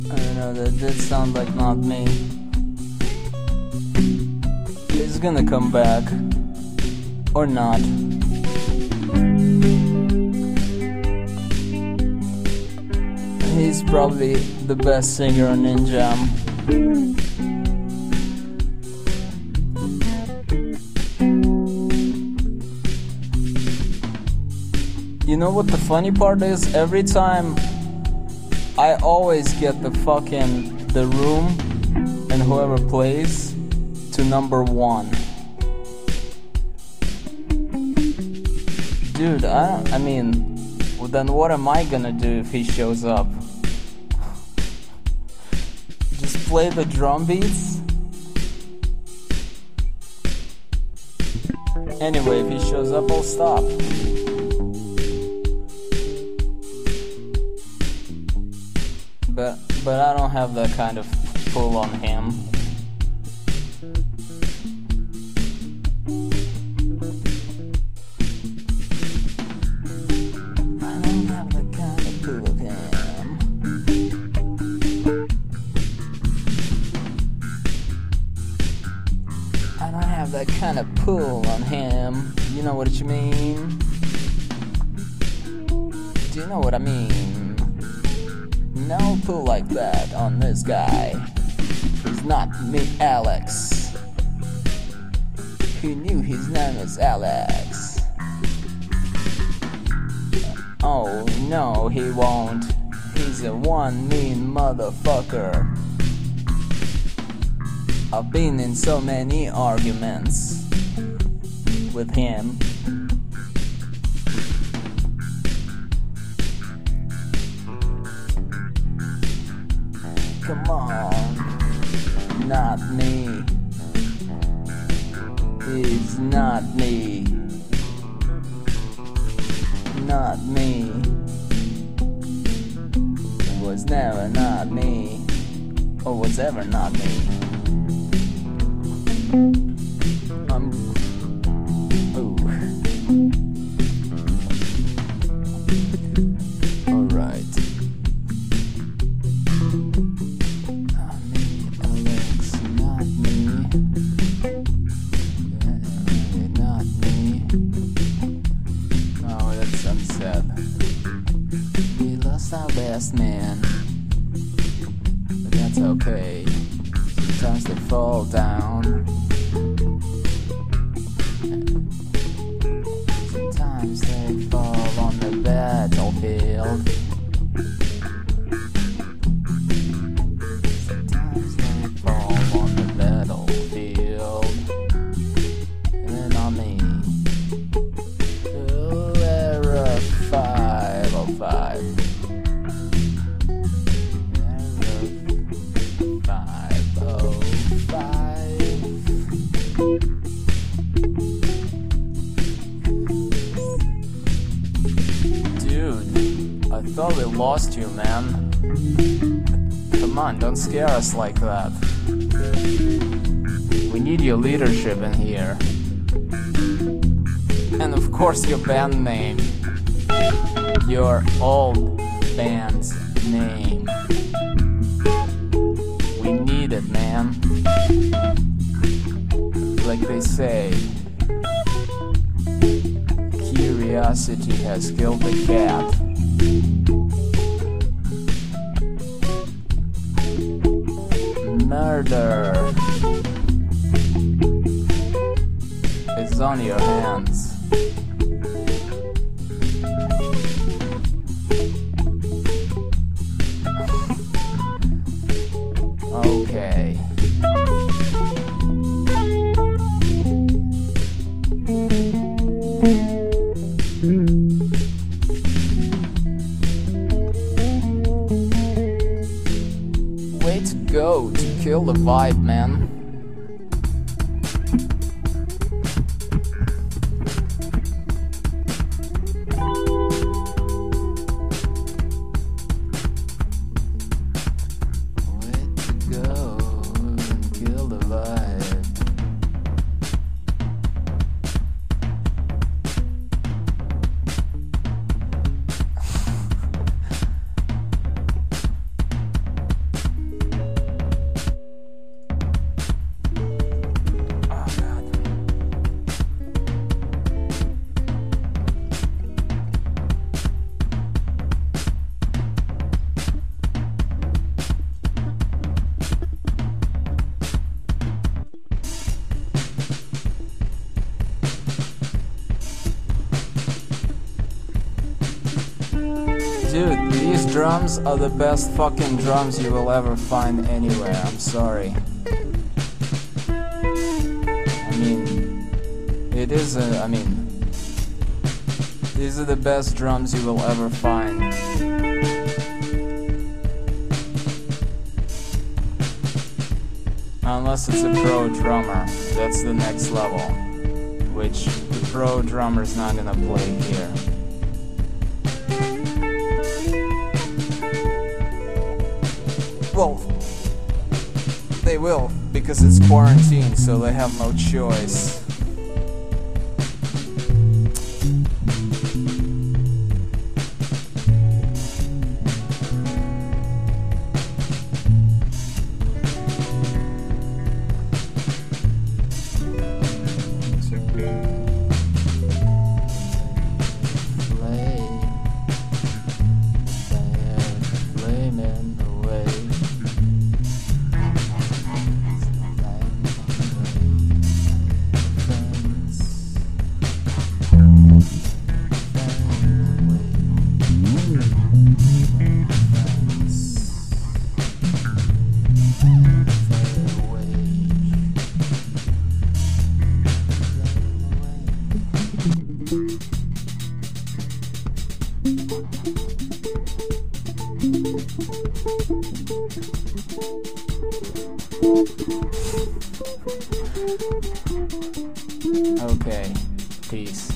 I don't know, that did sound like not me. He's gonna come back. Or not. He's probably the best singer on Ninjam. You know what the funny part is? Every time I always get The Room and whoever plays to number 1. Dude, I mean, then what am I gonna do if he shows up? Just play the drum beats? Anyway, if he shows up, I'll stop. But I don't have that kind of pull on him. That kind of pull on him. You know what you mean? Do you know what I mean? No pull like that on this guy. He's not me, Alex. Who knew his name was Alex? Oh no, he won't. He's a one mean motherfucker. I've been in so many arguments with him. Come on, not me. It's not me. Not me. It was never not me. Or was ever not me. Alright. Not me, Alex, not me. Not me. Oh, that's unsaid. We lost our best man. But that's okay. Sometimes they fall down. Sometimes they fall on the battlefield. Sometimes they fall on the battlefield. And on me. Oh, error 505. Error 505. I thought we lost you, man. Come on, don't scare us like that. We need your leadership in here. And of course your band name. Your old band's name. We need it, man. Like they say, curiosity has killed the cat. Murder is on your hands. Okay. Way to go to kill the vibe, man. drums are the best fucking drums you will ever find anywhere. I'm sorry. I mean, it is a, I mean, these are the best drums you will ever find. Unless it's a pro drummer, that's the next level, which the pro drummer's not gonna play here. Well, they will, because it's quarantine, so they have no choice. Okay, peace.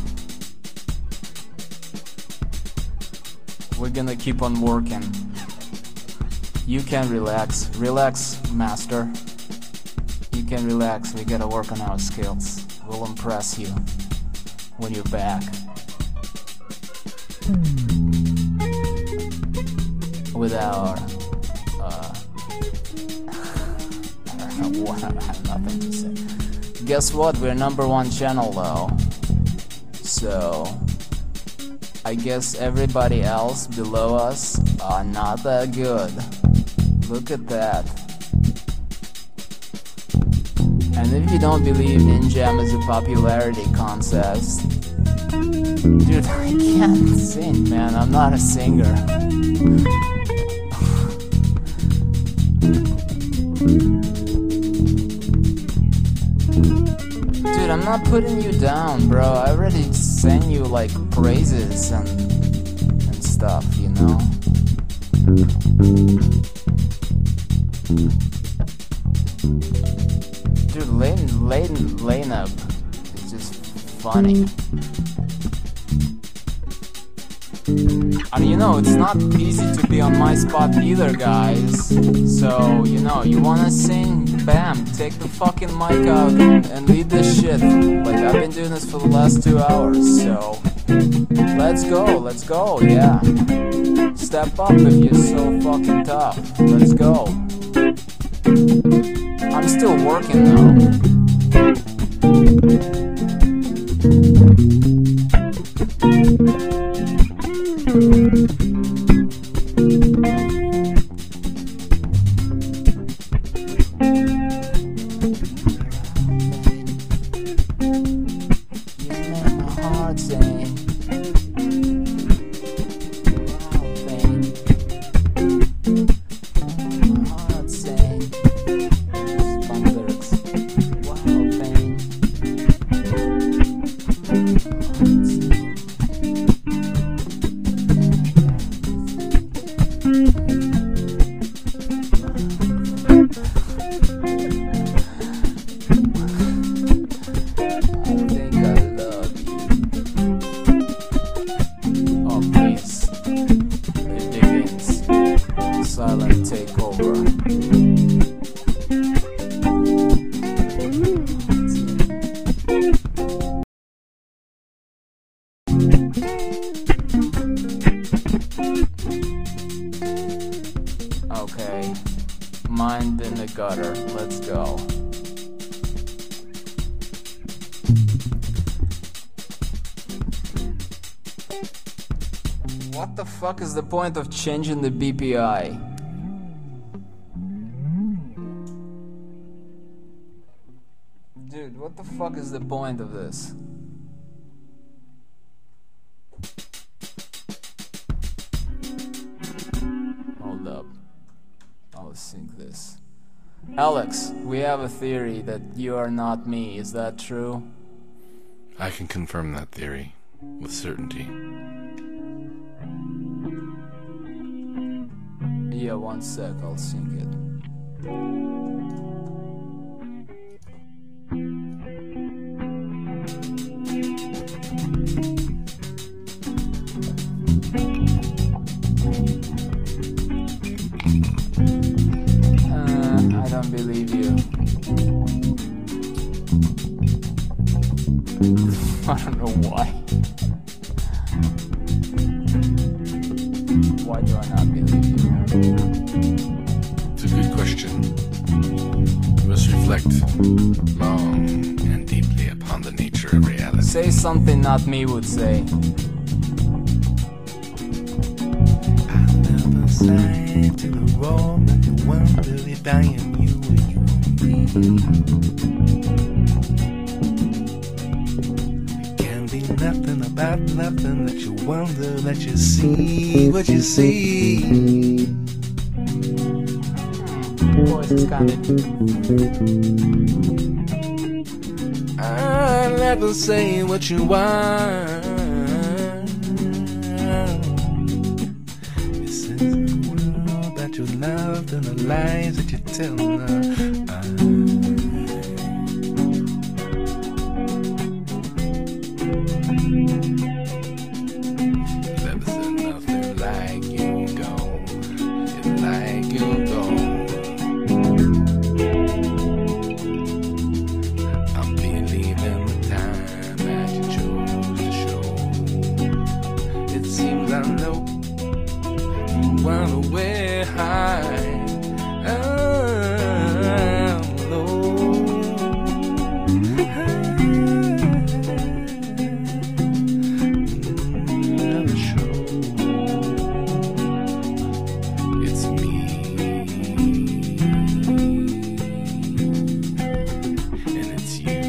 We're gonna keep on working. You can relax. Relax, master. You can relax. We gotta work on our skills. We'll impress you when you're back. With our I don't know what, I have nothing to say. Guess what? We're #1 channel though. So I guess everybody else below us are not that good. Look at that. And if you don't believe Ninjam is a popularity contest, dude, I can't sing, man. I'm not a singer. Dude, I'm not putting you down, bro. I already sang you like praises and stuff, you know? Dude, Lane up is just funny. I mean, you know, it's not easy to be on my spot either, guys. So, you know, you wanna sing, bam, take the fucking mic out and lead this shit. Like, I've been doing this for the last 2 hours, so let's go, yeah. Step up if you're so fucking tough. Let's go. I'm still working though. Silent takeover. Okay, mind in the gutter. Let's go. What the fuck is the point of changing the BPI? Dude, what the fuck is the point of this? let's sync this. Alex, we have a theory that you are not me. Is that true? I can confirm that theory with certainty. Yeah, 1 sec, I'll sync it. I don't believe you. I don't know why. Why do I not believe you? It's a good question. You must reflect long and deeply upon the nature of reality. Say something not me would say. I never say to the world that you wonder if I am you and you are me. It can be nothing about nothing that you wonder that you see what you see. Voice is kinda... I never say what you want. This is the world that you loved and the lies that you tell now. Never said nothing like you go. It's like you go. I'm believing the time that you chose to show. It seems I know you wanna wear high. I'm low. Never show. It's me. And it's you.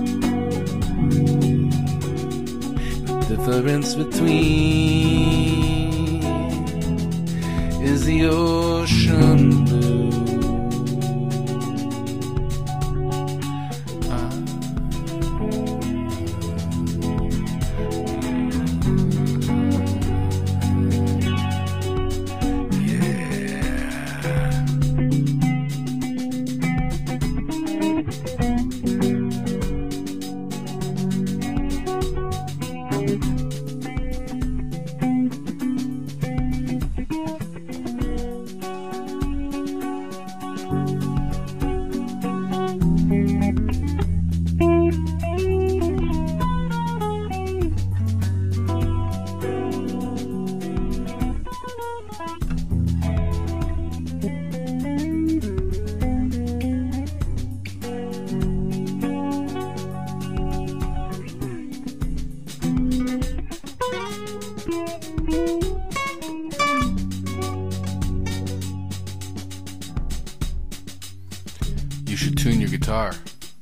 The difference between is the ocean blue. You should tune your guitar.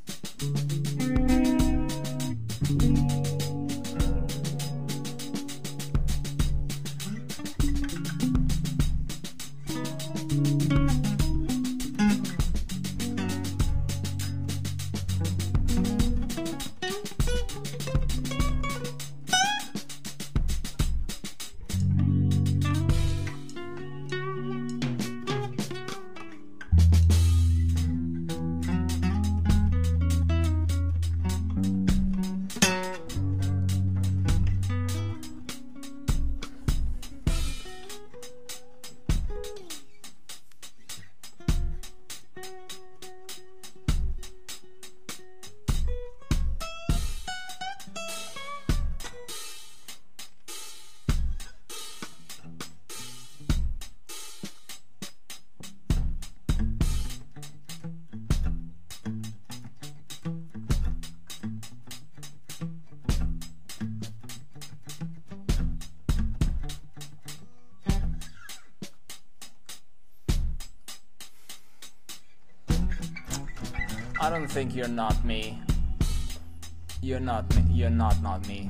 I don't think you're not me. You're not me. You're not me.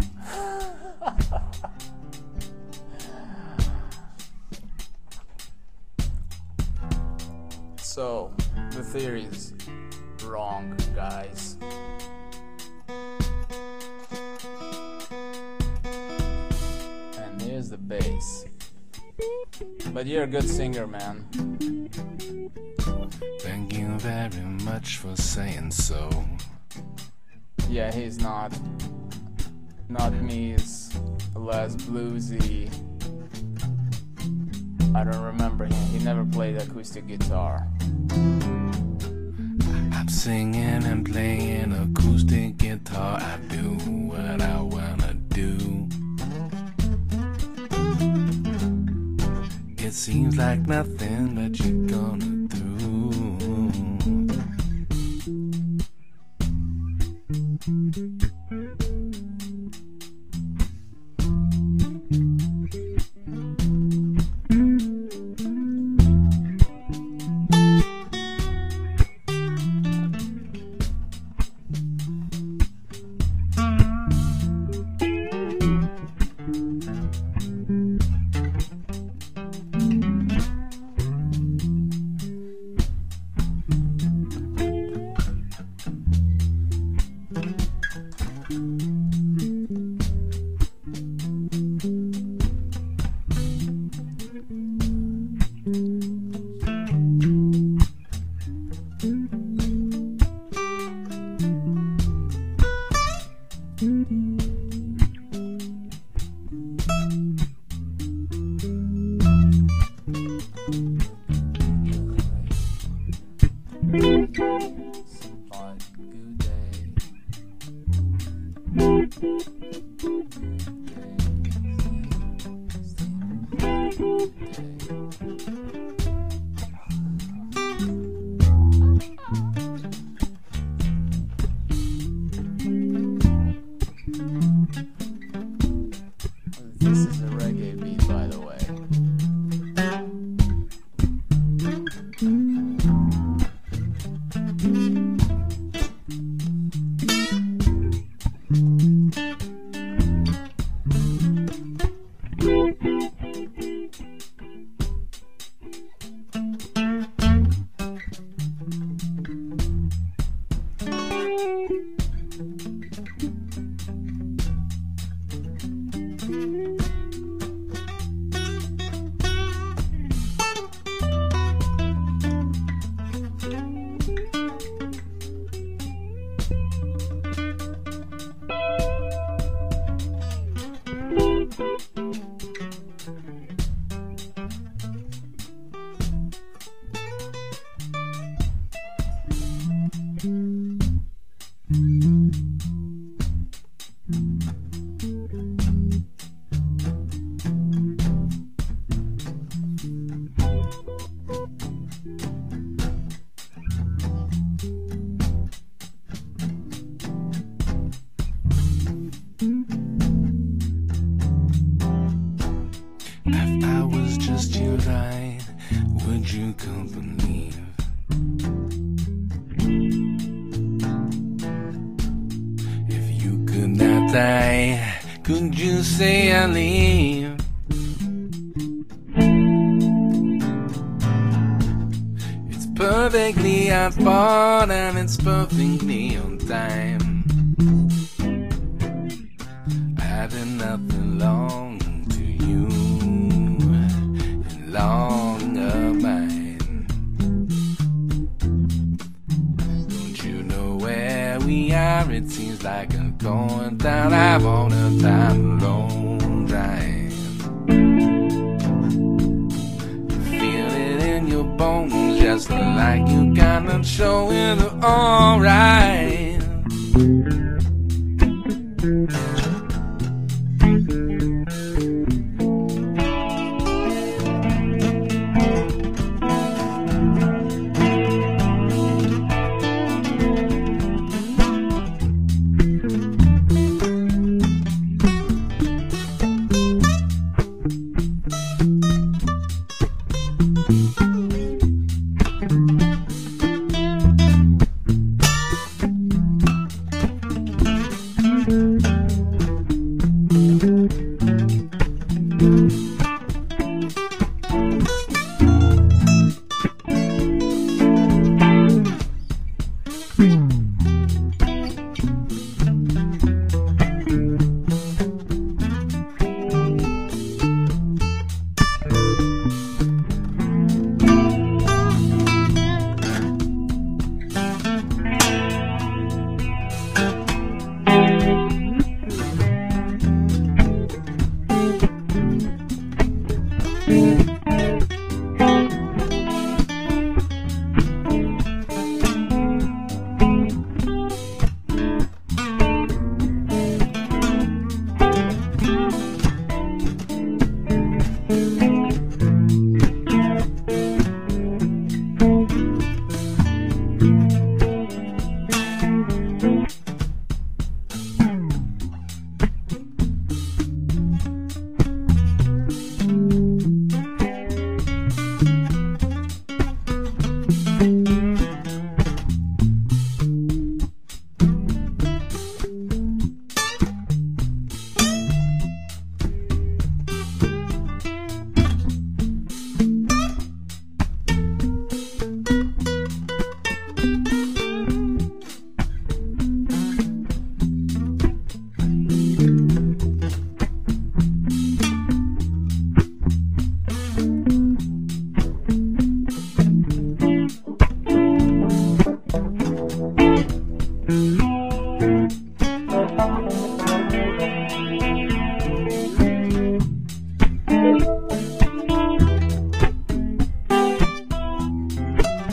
So, the theory is wrong, guys. And here's the bass. But you're a good singer, man. Thank you very much for saying so. Yeah, he's not me, he's less bluesy. I don't remember him, he never played acoustic guitar. I'm singing and playing acoustic guitar. I do what I wanna do. It seems like nothing that you're gonna do. This is a reggae beat, by the way. If I was just your ride, would you come believe? If you could not die, could you say I leave? It's perfectly on spot and it's perfectly on time. I did nothing long to you. Long of mine. Don't you know where we are? It seems like I'm going down. I want a time alone drive. You feel it in your bones, just like you got them showing alright.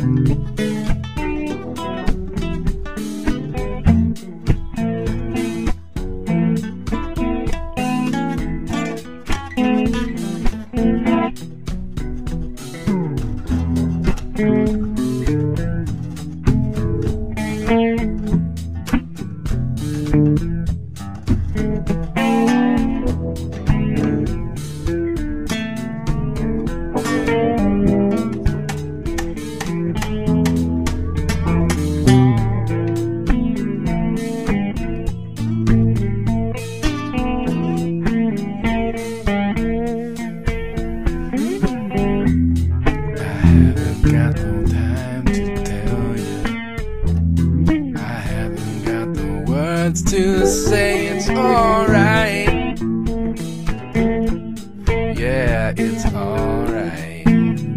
To say it's alright. Yeah, it's alright.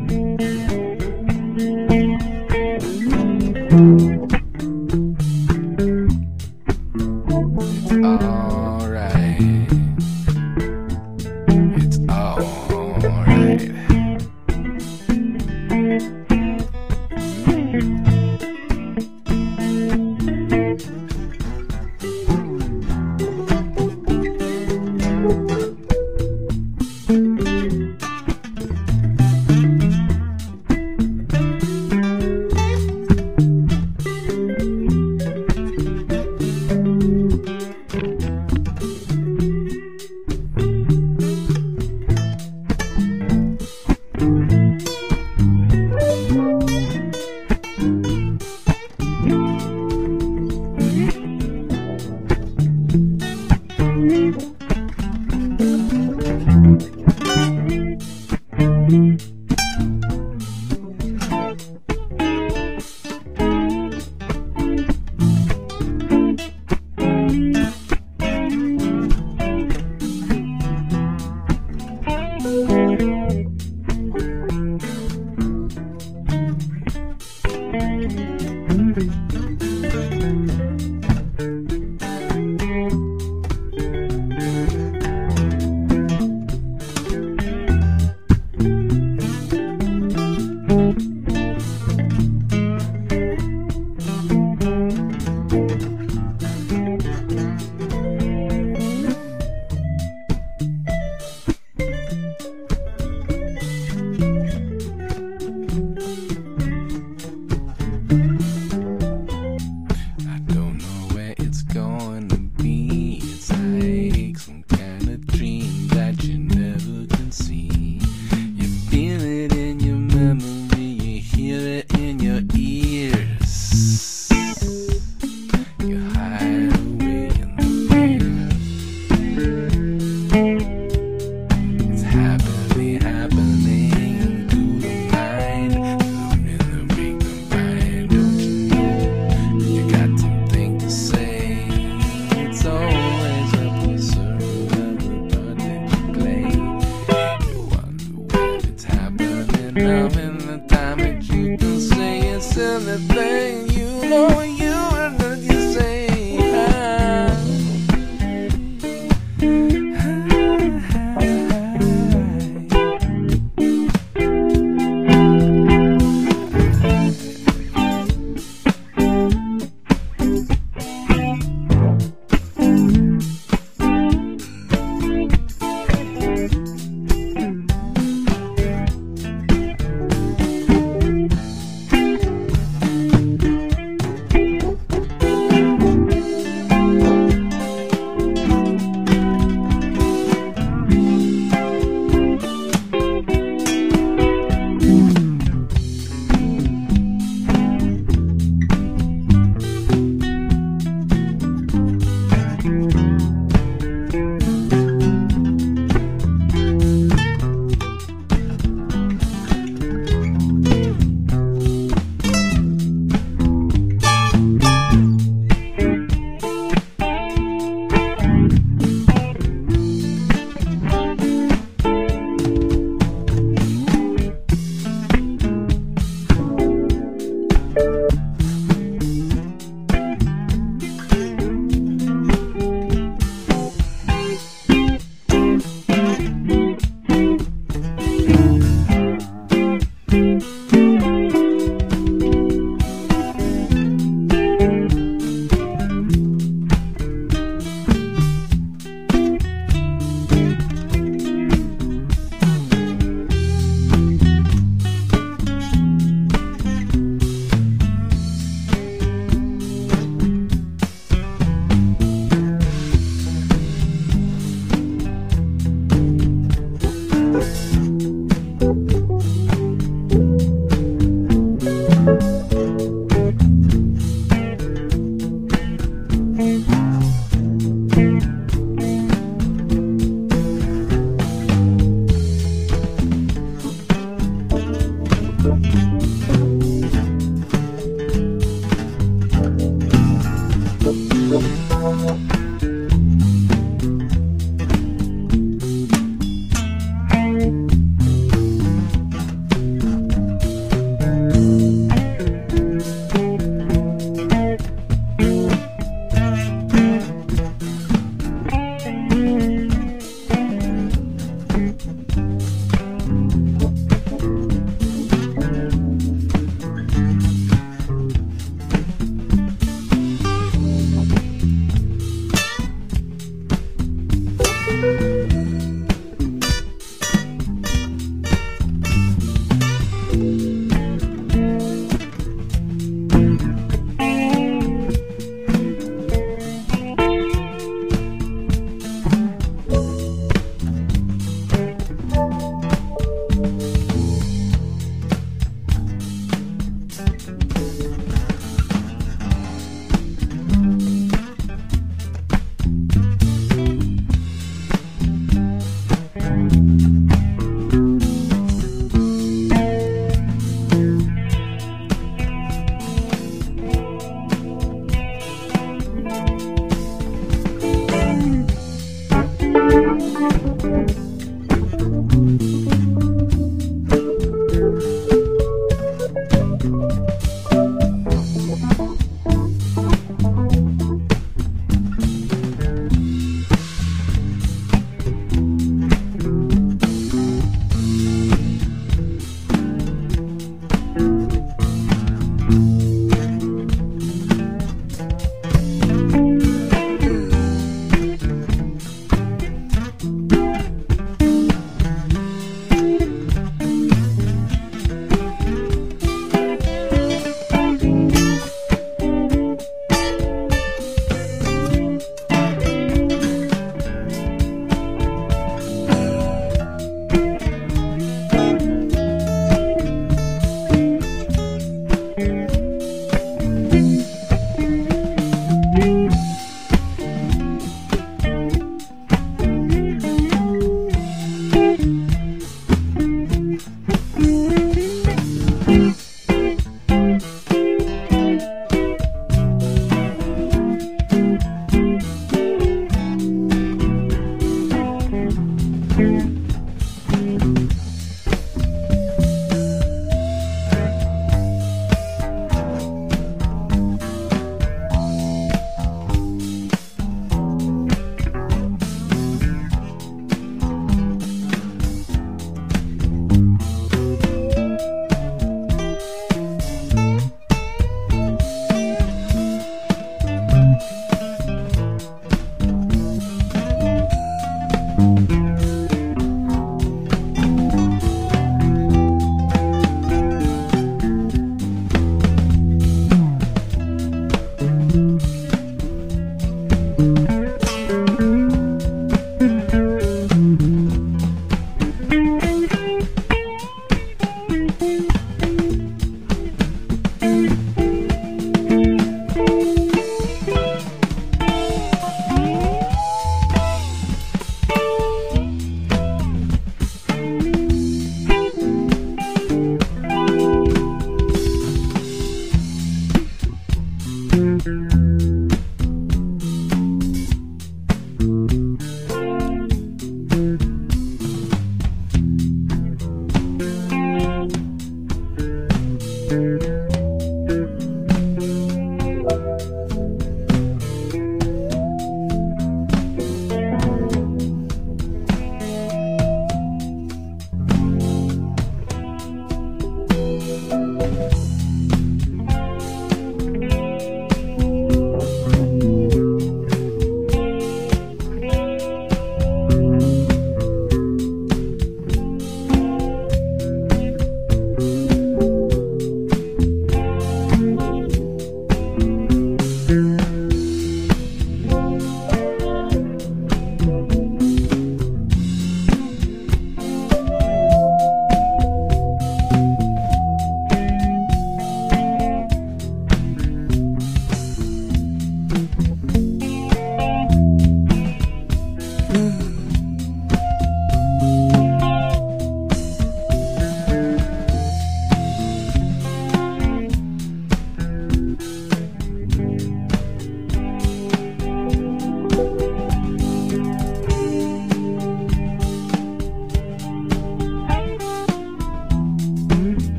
It's alright. It's alright.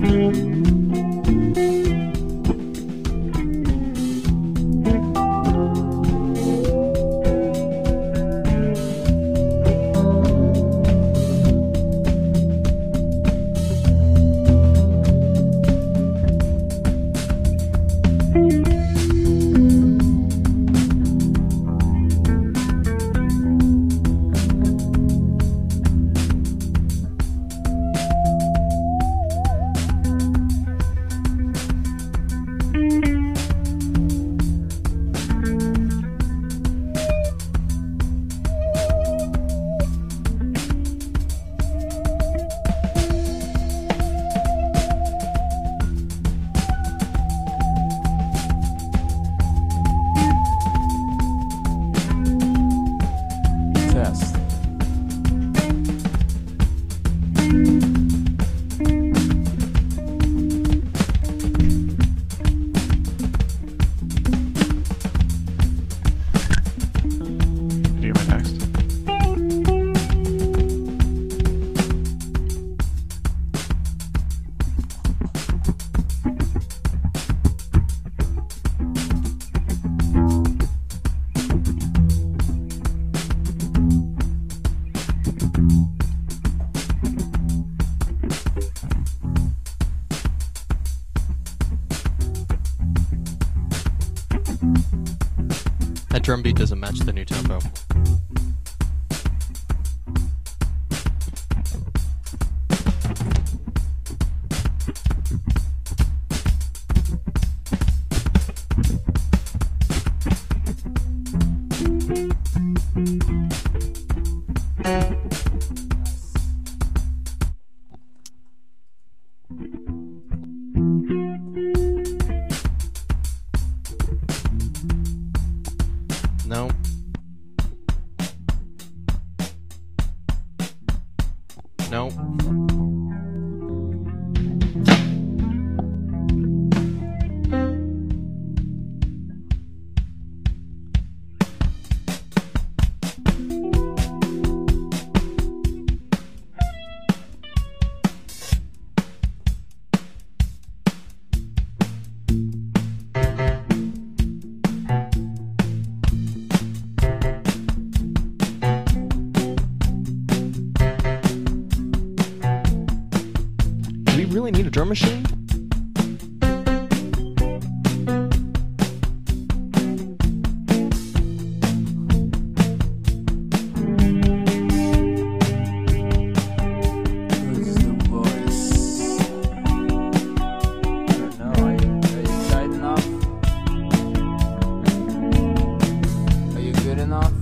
Test. Do you get my text? That drum beat doesn't match the new tempo. No. No. Do we really need a drum machine? Who's the voice? I don't know. Are you tight enough? Are you good enough?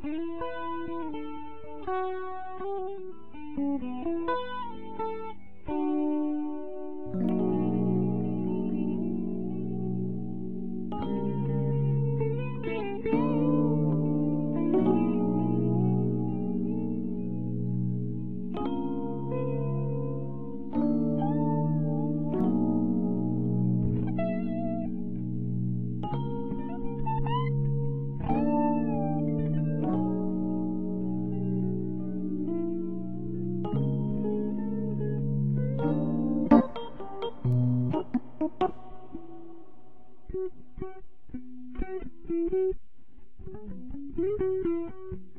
Thank you.